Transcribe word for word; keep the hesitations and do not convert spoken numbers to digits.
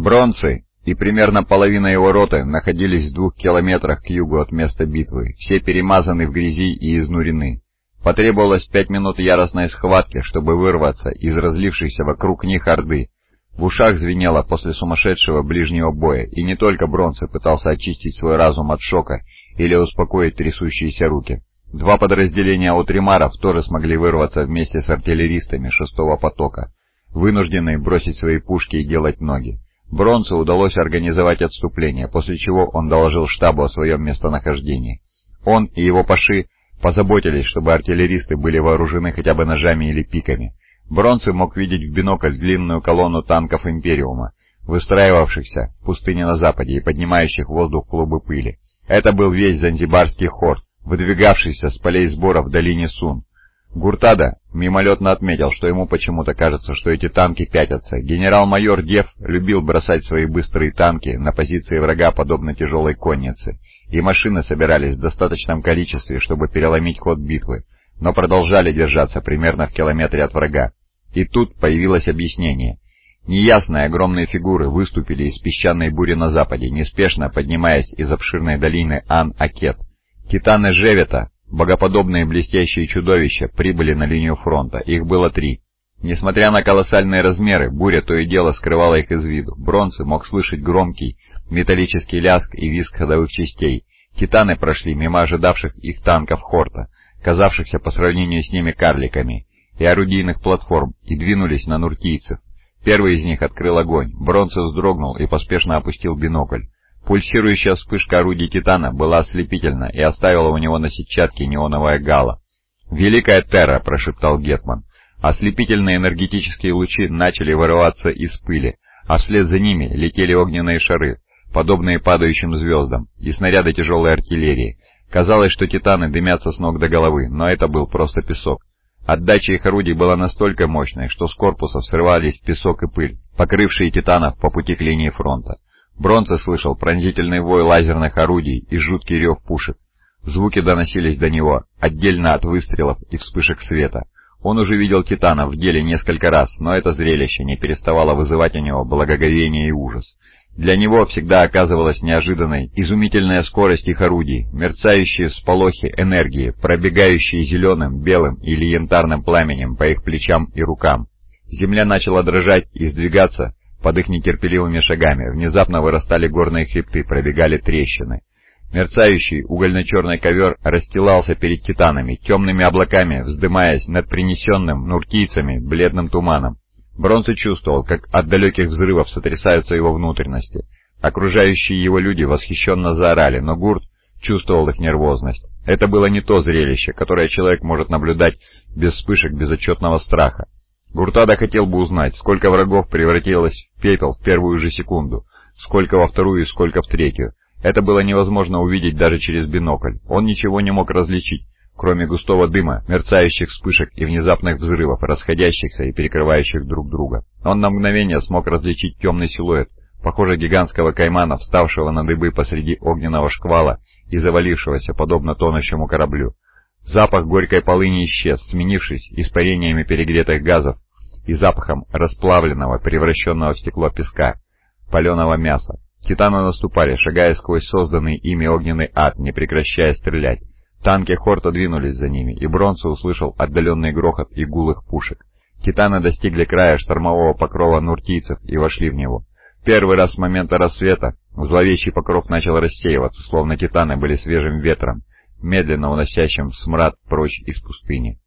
Бронцы и примерно половина его роты находились в двух километрах к югу от места битвы, все перемазаны в грязи и изнурены. Потребовалось пять минут яростной схватки, чтобы вырваться из разлившейся вокруг них орды. В ушах звенело после сумасшедшего ближнего боя, и не только Бронце пытался очистить свой разум от шока или успокоить трясущиеся руки. Два подразделения отримаров тоже смогли вырваться вместе с артиллеристами шестого потока, вынужденные бросить свои пушки и делать ноги. Бронцу удалось организовать отступление, после чего он доложил штабу о своем местонахождении. Он и его паши позаботились, чтобы артиллеристы были вооружены хотя бы ножами или пиками. Бронце мог видеть в бинокль длинную колонну танков Империума, выстраивавшихся в пустыне на западе и поднимающих в воздух клубы пыли. Это был весь занзибарский хорд, выдвигавшийся с полей сбора в долине Сун. Гуртада мимолетно отметил, что ему почему-то кажется, что эти танки пятятся. Генерал-майор Дев любил бросать свои быстрые танки на позиции врага подобно тяжелой коннице, и машины собирались в достаточном количестве, чтобы переломить ход битвы, но продолжали держаться примерно в километре от врага. И тут появилось объяснение. Неясные огромные фигуры выступили из песчаной бури на западе, неспешно поднимаясь из обширной долины Ан-Акет. Титаны Жевета, богоподобные блестящие чудовища, прибыли на линию фронта. Их было три. Несмотря на колоссальные размеры, буря то и дело скрывала их из виду. Бронце мог слышать громкий металлический лязг и визг ходовых частей. Титаны прошли мимо ожидавших их танков Хорта, казавшихся по сравнению с ними карликами, и орудийных платформ, и двинулись на нуртийцев. Первый из них открыл огонь. Бронце вздрогнул и поспешно опустил бинокль. Пульсирующая вспышка орудий Титана была ослепительна и оставила у него на сетчатке неоновое гало. «Великая Терра!» — прошептал Гетман. Ослепительные энергетические лучи начали вырываться из пыли, а вслед за ними летели огненные шары, подобные падающим звездам, и снаряды тяжелой артиллерии. Казалось, что Титаны дымятся с ног до головы, но это был просто песок. Отдача их орудий была настолько мощной, что с корпусов срывались песок и пыль, покрывшие Титанов по пути к линии фронта. Бронце слышал пронзительный вой лазерных орудий и жуткий рев пушек. Звуки доносились до него, отдельно от выстрелов и вспышек света. Он уже видел Титанов в деле несколько раз, но это зрелище не переставало вызывать у него благоговение и ужас. Для него всегда оказывалась неожиданной изумительная скорость их орудий, мерцающие всполохи энергии, пробегающие зеленым, белым или янтарным пламенем по их плечам и рукам. Земля начала дрожать и сдвигаться под их нетерпеливыми шагами. Внезапно вырастали горные хребты, пробегали трещины. Мерцающий угольно-черный ковер расстилался перед Титанами, темными облаками вздымаясь над принесенным нуртийцами бледным туманом. Бронце чувствовал, как от далеких взрывов сотрясаются его внутренности. Окружающие его люди восхищенно заорали, но Гурт чувствовал их нервозность. Это было не то зрелище, которое человек может наблюдать без вспышек безотчетного страха. Гуртада хотел бы узнать, сколько врагов превратилось в пепел в первую же секунду, сколько во вторую и сколько в третью. Это было невозможно увидеть даже через бинокль. Он ничего не мог различить, кроме густого дыма, мерцающих вспышек и внезапных взрывов, расходящихся и перекрывающих друг друга. Он на мгновение смог различить темный силуэт, похоже гигантского каймана, вставшего на дыбы посреди огненного шквала и завалившегося, подобно тонущему кораблю. Запах горькой полыни исчез, сменившись испарениями перегретых газов и запахом расплавленного, превращенного в стекло песка, паленого мяса. Титаны наступали, шагая сквозь созданный ими огненный ад, не прекращая стрелять. Танки Хорта двинулись за ними, и Бронце услышал отдаленный грохот и гул их пушек. Титаны достигли края штормового покрова нуртийцев и вошли в него. Первый раз с момента рассвета зловещий покров начал рассеиваться, словно Титаны были свежим ветром, медленно уносящим смрад прочь из пустыни.